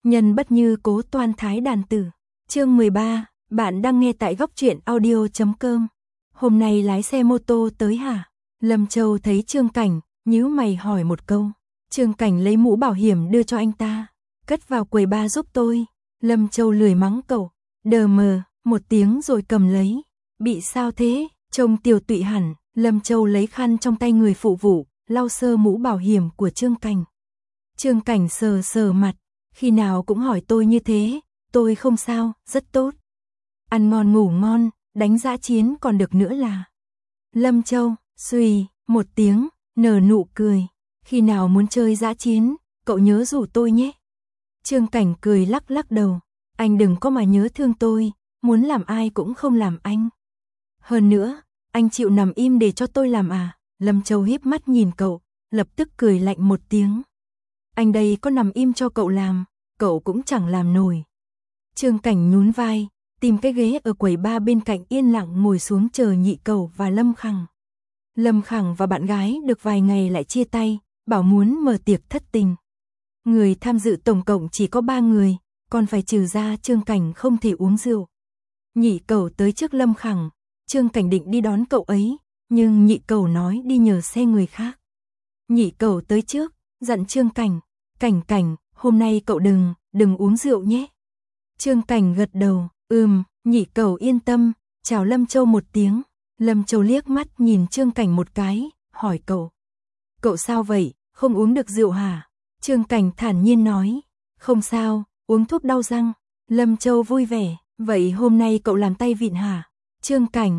Nhân bất như cố toan thái đàn tử. Chương 13, bạn đang nghe tại góc truyện audio.com. Hôm nay lái xe mô tô tới hả? Lâm Châu thấy Trương Cảnh, nhíu mày hỏi một câu. Trương Cảnh lấy mũ bảo hiểm đưa cho anh ta. Cất vào quầy ba giúp tôi. Lâm Châu lười mắng cậu. Đờ mờ, một tiếng rồi cầm lấy. Bị sao thế? Trông tiều tụy hẳn. Lâm Châu lấy khăn trong tay người phụ vụ, lau sơ mũ bảo hiểm của Trương Cảnh. Trương Cảnh sờ sờ mặt. Khi nào cũng hỏi tôi như thế. Tôi không sao, rất tốt. Ăn ngon ngủ ngon, đánh dã chiến còn được nữa là. Lâm Châu, xùy, một tiếng, nở nụ cười. Khi nào muốn chơi dã chiến, cậu nhớ rủ tôi nhé. Trương Cảnh cười lắc lắc đầu. Anh đừng có mà nhớ thương tôi, muốn làm ai cũng không làm anh. Hơn nữa, anh chịu nằm im để cho tôi làm à? Lâm Châu híp mắt nhìn cậu, lập tức cười lạnh một tiếng. Anh đây có nằm im cho cậu làm, cậu cũng chẳng làm nổi. Trương Cảnh nhún vai, tìm cái ghế ở quầy ba bên cạnh yên lặng ngồi xuống chờ Nhị Cẩu và Lâm Khẳng. Lâm Khẳng và bạn gái được vài ngày lại chia tay, bảo muốn mở tiệc thất tình. Người tham dự tổng cộng chỉ có 3 người, còn phải trừ ra Trương Cảnh không thể uống rượu. Nhị Cẩu tới trước Lâm Khẳng, Trương Cảnh định đi đón cậu ấy, nhưng Nhị Cẩu nói đi nhờ xe người khác. Nhị Cẩu tới trước, dặn Trương Cảnh, Cảnh, hôm nay cậu đừng uống rượu nhé. Trương Cảnh gật đầu, Nhị Cẩu yên tâm, chào Lâm Châu một tiếng. Lâm Châu liếc mắt nhìn Trương Cảnh một cái, hỏi cậu. Cậu sao vậy, không uống được rượu hả? Trương Cảnh thản nhiên nói, không sao, uống thuốc đau răng. Lâm Châu vui vẻ, vậy hôm nay cậu làm tay vịn hả? Trương Cảnh,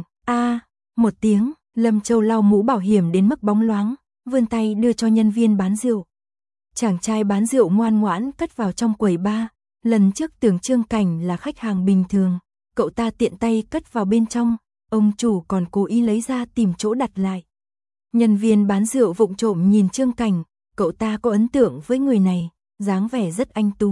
một tiếng, Lâm Châu lau mũ bảo hiểm đến mức bóng loáng, vươn tay đưa cho nhân viên bán rượu. Chàng trai bán rượu ngoan ngoãn cất vào trong quầy ba, lần trước tưởng Trương Cảnh là khách hàng bình thường, cậu ta tiện tay cất vào bên trong, ông chủ còn cố ý lấy ra tìm chỗ đặt lại. Nhân viên bán rượu vụng trộm nhìn Trương Cảnh, cậu ta có ấn tượng với người này, dáng vẻ rất anh tú.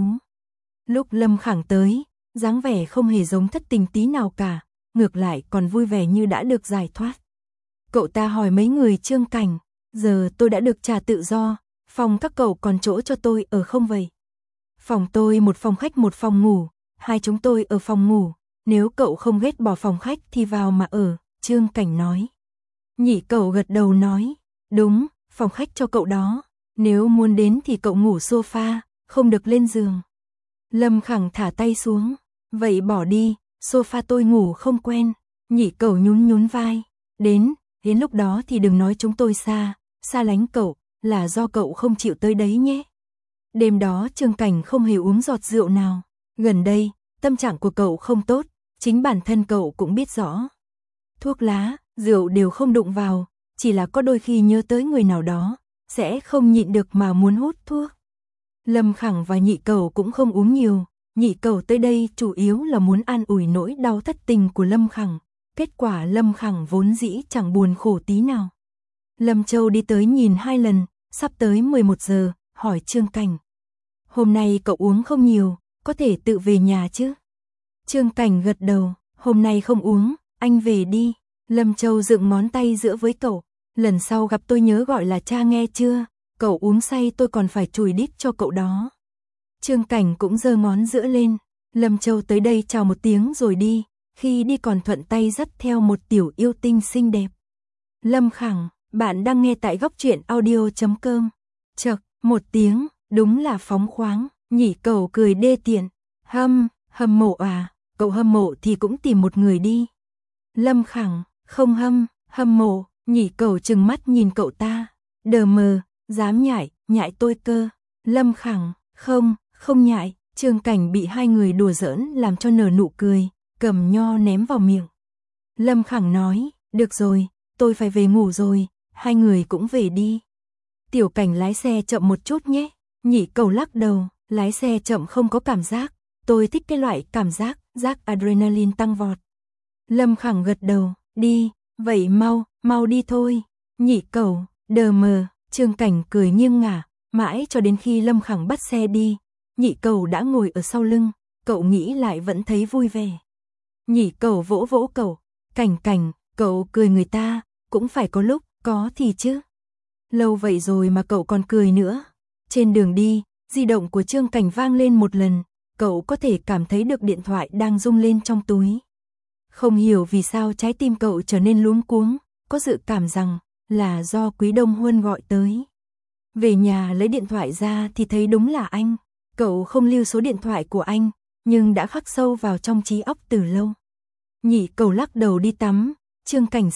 Lúc Lâm Khẳng tới, dáng vẻ không hề giống thất tình tí nào cả, ngược lại còn vui vẻ như đã được giải thoát. Cậu ta hỏi mấy người Trương Cảnh, giờ tôi đã được trả tự do, phòng các cậu còn chỗ cho tôi ở không vậy? Phòng tôi một phòng khách một phòng ngủ, hai chúng tôi ở phòng ngủ, nếu cậu không ghét bỏ phòng khách thì vào mà ở, Trương Cảnh nói. Nhị Cẩu gật đầu nói, đúng, phòng khách cho cậu đó, nếu muốn đến thì cậu ngủ sofa, không được lên giường. Lâm Khẳng thả tay xuống, vậy bỏ đi, sofa tôi ngủ không quen. Nhị Cẩu nhún vai, đến lúc đó thì đừng nói chúng tôi xa lánh cậu, là do cậu không chịu tới đấy nhé. Đêm đó Trương Cảnh không hề uống giọt rượu nào, gần đây, tâm trạng của cậu không tốt, chính bản thân cậu cũng biết rõ. Thuốc lá, rượu đều không đụng vào, chỉ là có đôi khi nhớ tới người nào đó, sẽ không nhịn được mà muốn hút thuốc. Lâm Khẳng và Nhị Cẩu cũng không uống nhiều, Nhị Cẩu tới đây chủ yếu là muốn an ủi nỗi đau thất tình của Lâm Khẳng, kết quả Lâm Khẳng vốn dĩ chẳng buồn khổ tí nào. Lâm Châu đi tới nhìn 2 lần, sắp tới 11 giờ, hỏi Trương Cảnh. Hôm nay cậu uống không nhiều, có thể tự về nhà chứ? Trương Cảnh gật đầu, hôm nay không uống, anh về đi. Lâm Châu dựng ngón tay giữa với cậu, lần sau gặp tôi nhớ gọi là cha nghe chưa, cậu uống say tôi còn phải chùi đít cho cậu đó. Trương Cảnh cũng giơ ngón giữa lên, Lâm Châu tới đây chào một tiếng rồi đi, khi đi còn thuận tay dắt theo một tiểu yêu tinh xinh đẹp. Lâm Khẳng, bạn đang nghe tại góc truyện audio.com. Chậc, một tiếng, đúng là phóng khoáng. Nhị Cẩu cười đê tiện, hâm mộ à, cậu hâm mộ thì cũng tìm một người đi. Lâm Khẳng, không hâm mộ. Nhị Cẩu trừng mắt nhìn cậu ta, đờ mờ, dám nhại tôi cơ. Lâm Khẳng, không nhại. Trương Cảnh bị hai người đùa giỡn làm cho nở nụ cười, cầm nho ném vào miệng. Lâm Khẳng nói, được rồi, tôi phải về ngủ rồi, hai người cũng về đi. Tiểu Cảnh lái xe chậm một chút nhé. Nhị Cẩu lắc đầu, lái xe chậm không có cảm giác, tôi thích cái loại cảm giác adrenaline tăng vọt. Lâm Khẳng gật đầu, đi, vậy mau đi thôi. Nhị Cẩu, đờ mờ. Trương Cảnh cười nghiêng ngả, mãi cho đến khi Lâm Khẳng bắt xe đi, Nhị Cẩu đã ngồi ở sau lưng, cậu nghĩ lại vẫn thấy vui vẻ. Nhị Cẩu vỗ vỗ cậu, Cảnh, cậu cười người ta, cũng phải có lúc, có thì chứ. Lâu vậy rồi mà cậu còn cười nữa. Trên đường đi, Di động của Trương Cảnh vang lên một lần, cậu có thể cảm thấy được điện thoại đang rung lên trong túi. Không hiểu vì sao trái tim cậu trở nên luống cuống, có dự cảm rằng là do Quý Đông Huân gọi tới. Về nhà lấy điện thoại ra thì thấy đúng là anh. Cậu không lưu số điện thoại của anh, nhưng đã khắc sâu vào trong trí óc từ lâu. Nhị Cầu lắc đầu đi tắm, Trương Cảnh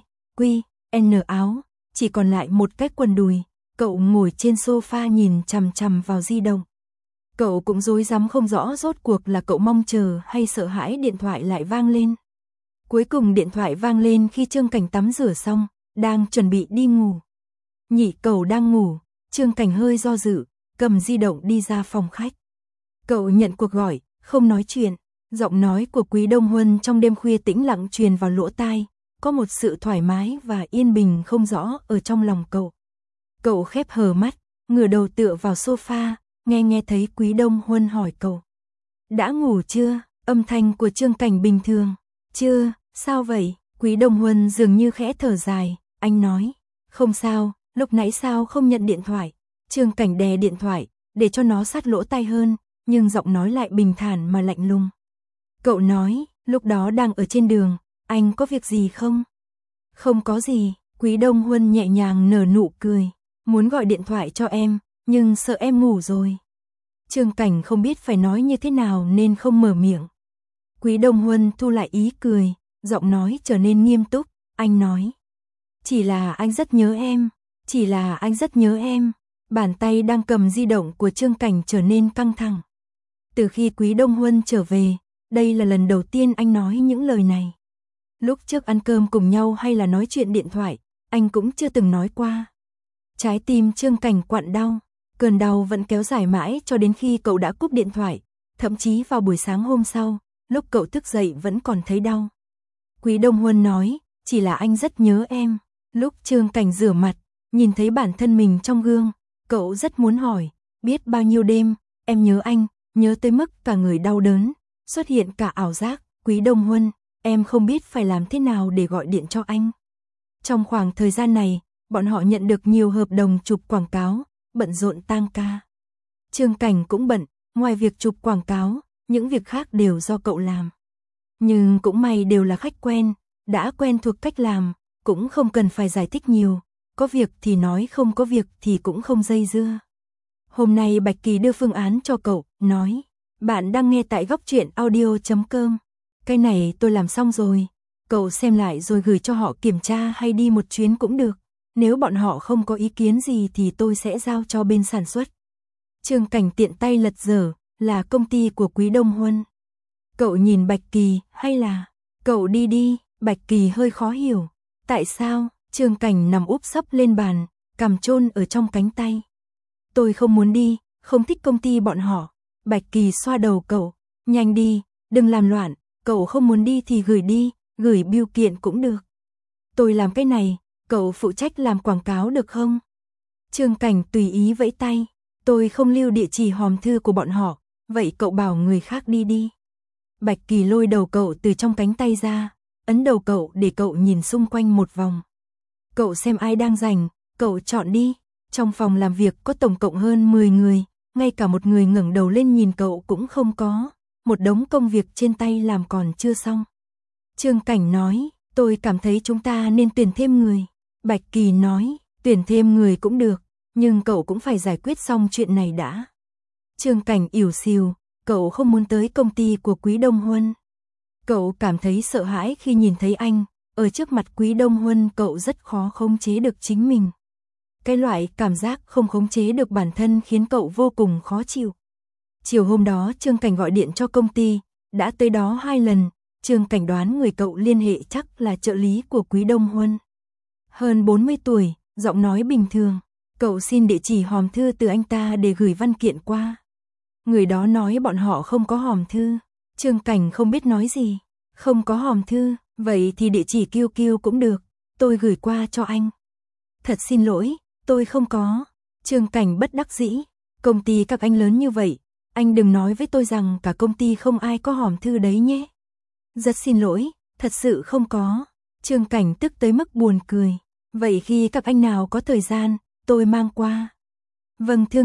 Q, N áo, chỉ còn lại một cái quần đùi. Cậu ngồi trên sofa nhìn chằm chằm vào di động. Cậu cũng rối rắm không rõ rốt cuộc là cậu mong chờ hay sợ hãi điện thoại lại vang lên. Cuối cùng điện thoại vang lên khi Trương Cảnh tắm rửa xong, đang chuẩn bị đi ngủ. Nhị Cầu đang ngủ, Trương Cảnh hơi do dự, cầm di động đi ra phòng khách. Cậu nhận cuộc gọi, không nói chuyện, giọng nói của Quý Đông Huân trong đêm khuya tĩnh lặng truyền vào lỗ tai, có một sự thoải mái và yên bình không rõ ở trong lòng cậu. Cậu khép hờ mắt, ngửa đầu tựa vào sofa, nghe thấy Quý Đông Huân hỏi cậu. Đã ngủ chưa? Âm thanh của Trương Cảnh bình thường. Chưa, sao vậy? Quý Đông Huân dường như khẽ thở dài, anh nói. Không sao, lúc nãy sao không nhận điện thoại? Trương Cảnh đè điện thoại, để cho nó sát lỗ tai hơn, nhưng giọng nói lại bình thản mà lạnh lùng. Cậu nói, lúc đó đang ở trên đường, anh có việc gì không? Không có gì, Quý Đông Huân nhẹ nhàng nở nụ cười. Muốn gọi điện thoại cho em, nhưng sợ em ngủ rồi. Trương Cảnh không biết phải nói như thế nào nên không mở miệng. Quý Đông Huân thu lại ý cười, giọng nói trở nên nghiêm túc, anh nói. Chỉ là anh rất nhớ em, chỉ là anh rất nhớ em. Bàn tay đang cầm di động của Trương Cảnh trở nên căng thẳng. Từ khi Quý Đông Huân trở về, đây là lần đầu tiên anh nói những lời này. Lúc trước ăn cơm cùng nhau hay là nói chuyện điện thoại, anh cũng chưa từng nói qua. Trái tim Trương Cảnh quặn đau, cơn đau vẫn kéo dài mãi cho đến khi cậu đã cúp điện thoại, thậm chí vào buổi sáng hôm sau, lúc cậu thức dậy vẫn còn thấy đau. Quý Đông Huân nói, chỉ là anh rất nhớ em. Lúc Trương Cảnh rửa mặt, nhìn thấy bản thân mình trong gương, cậu rất muốn hỏi, biết bao nhiêu đêm, em nhớ anh, nhớ tới mức cả người đau đớn, xuất hiện cả ảo giác. Quý Đông Huân, em không biết phải làm thế nào để gọi điện cho anh. Trong khoảng thời gian này, bọn họ nhận được nhiều hợp đồng chụp quảng cáo, bận rộn tang ca. Trương Cảnh cũng bận, ngoài việc chụp quảng cáo, những việc khác đều do cậu làm. Nhưng cũng may đều là khách quen, đã quen thuộc cách làm, cũng không cần phải giải thích nhiều, có việc thì nói, không có việc thì cũng không dây dưa. Hôm nay Bạch Kỳ đưa phương án cho cậu, nói, bạn đang nghe tại Góc Truyện Audio.com. Cái này tôi làm xong rồi, cậu xem lại rồi gửi cho họ kiểm tra hay đi một chuyến cũng được. Nếu bọn họ không có ý kiến gì thì tôi sẽ giao cho bên sản xuất. Trương Cảnh tiện tay lật dở, là công ty của Quý Đông Huân. Cậu nhìn Bạch Kỳ, hay là, cậu đi đi. Bạch Kỳ hơi khó hiểu. Tại sao? Trương Cảnh nằm úp sấp lên bàn, cằm chôn ở trong cánh tay. Tôi không muốn đi, không thích công ty bọn họ. Bạch Kỳ xoa đầu cậu, nhanh đi, đừng làm loạn, cậu không muốn đi thì gửi đi, gửi bưu kiện cũng được. Tôi làm cái này, cậu phụ trách làm quảng cáo được không? Trương Cảnh tùy ý vẫy tay, tôi không lưu địa chỉ hòm thư của bọn họ, vậy cậu bảo người khác đi đi. Bạch Kỳ lôi đầu cậu từ trong cánh tay ra, ấn đầu cậu để cậu nhìn xung quanh một vòng. Cậu xem ai đang rảnh, cậu chọn đi. Trong phòng làm việc có tổng cộng hơn 10 người, ngay cả một người ngẩng đầu lên nhìn cậu cũng không có. Một đống công việc trên tay làm còn chưa xong. Trương Cảnh nói, tôi cảm thấy chúng ta nên tuyển thêm người. Bạch Kỳ nói, tuyển thêm người cũng được, nhưng cậu cũng phải giải quyết xong chuyện này đã. Trương Cảnh ỉu xìu, cậu không muốn tới công ty của Quý Đông Huân. Cậu cảm thấy sợ hãi khi nhìn thấy anh, ở trước mặt Quý Đông Huân cậu rất khó khống chế được chính mình. Cái loại cảm giác không khống chế được bản thân khiến cậu vô cùng khó chịu. Chiều hôm đó Trương Cảnh gọi điện cho công ty, đã tới đó 2 lần, Trương Cảnh đoán người cậu liên hệ chắc là trợ lý của Quý Đông Huân. Hơn 40 tuổi, giọng nói bình thường, cậu xin địa chỉ hòm thư từ anh ta để gửi văn kiện qua. Người đó nói bọn họ không có hòm thư. Trương Cảnh không biết nói gì, không có hòm thư, vậy thì địa chỉ QQ cũng được, tôi gửi qua cho anh. Thật xin lỗi, tôi không có. Trương Cảnh bất đắc dĩ, công ty các anh lớn như vậy, anh đừng nói với tôi rằng cả công ty không ai có hòm thư đấy nhé. Rất xin lỗi, thật sự không có. Trương Cảnh tức tới mức buồn cười, vậy khi các anh nào có thời gian, tôi mang qua. Vâng thưa ngài,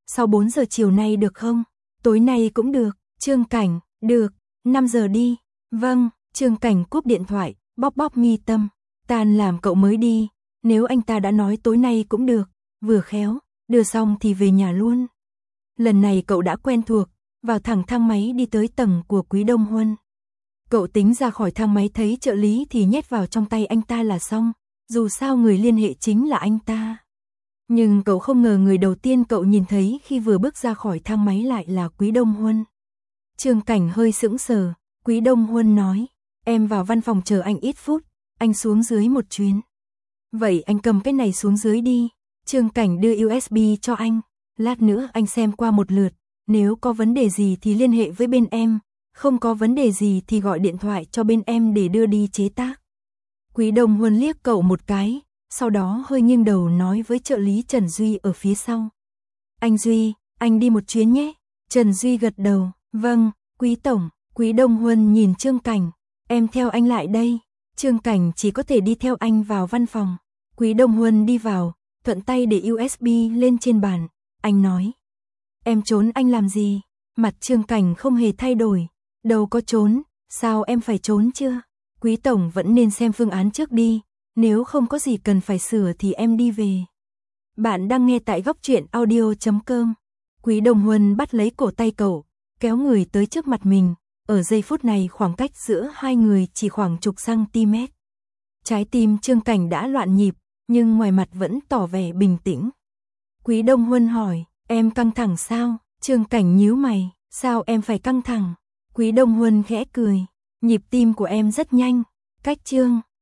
sau 4 giờ chiều nay được không? Tối nay cũng được. Trương Cảnh, được, 5 giờ đi. Vâng, Trương Cảnh cúp điện thoại, bóp bóp mi tâm. Tan làm cậu mới đi, nếu anh ta đã nói tối nay cũng được, vừa khéo, đưa xong thì về nhà luôn. Lần này cậu đã quen thuộc, vào thẳng thang máy đi tới tầng của Quý Đông Huân. Cậu tính ra khỏi thang máy thấy trợ lý thì nhét vào trong tay anh ta là xong, dù sao người liên hệ chính là anh ta. Nhưng cậu không ngờ người đầu tiên cậu nhìn thấy khi vừa bước ra khỏi thang máy lại là Quý Đông Huân. Trương Cảnh hơi sững sờ, Quý Đông Huân nói, em vào văn phòng chờ anh ít phút, anh xuống dưới một chuyến. Vậy anh cầm cái này xuống dưới đi. Trương Cảnh đưa USB cho anh, lát nữa anh xem qua một lượt, nếu có vấn đề gì thì liên hệ với bên em, không có vấn đề gì thì gọi điện thoại cho bên em để đưa đi chế tác. Quý Đông Huân liếc cậu một cái, sau đó hơi nghiêng đầu nói với trợ lý Trần Duy ở phía sau. Anh Duy, anh đi một chuyến nhé. Trần Duy gật đầu, vâng, Quý Tổng. Quý Đông Huân nhìn Trương Cảnh, em theo anh lại đây. Trương Cảnh chỉ có thể đi theo anh vào văn phòng. Quý Đông Huân đi vào, thuận tay để USB lên trên bàn. Anh nói, em trốn anh làm gì? Mặt Trương Cảnh không hề thay đổi. Đâu có trốn, sao em phải trốn chưa? Quý Tổng vẫn nên xem phương án trước đi, nếu không có gì cần phải sửa thì em đi về. Bạn đang nghe tại góc truyện audio.com. Quý Đông Huân bắt lấy cổ tay cậu, kéo người tới trước mặt mình. Ở giây phút này khoảng cách giữa hai người chỉ khoảng chục cm. Trái tim Trương Cảnh đã loạn nhịp, nhưng ngoài mặt vẫn tỏ vẻ bình tĩnh. Quý Đông Huân hỏi, em căng thẳng sao? Trương Cảnh nhíu mày, sao em phải căng thẳng? Quý Đông Huân khẽ cười, nhịp tim của em rất nhanh, cách Trương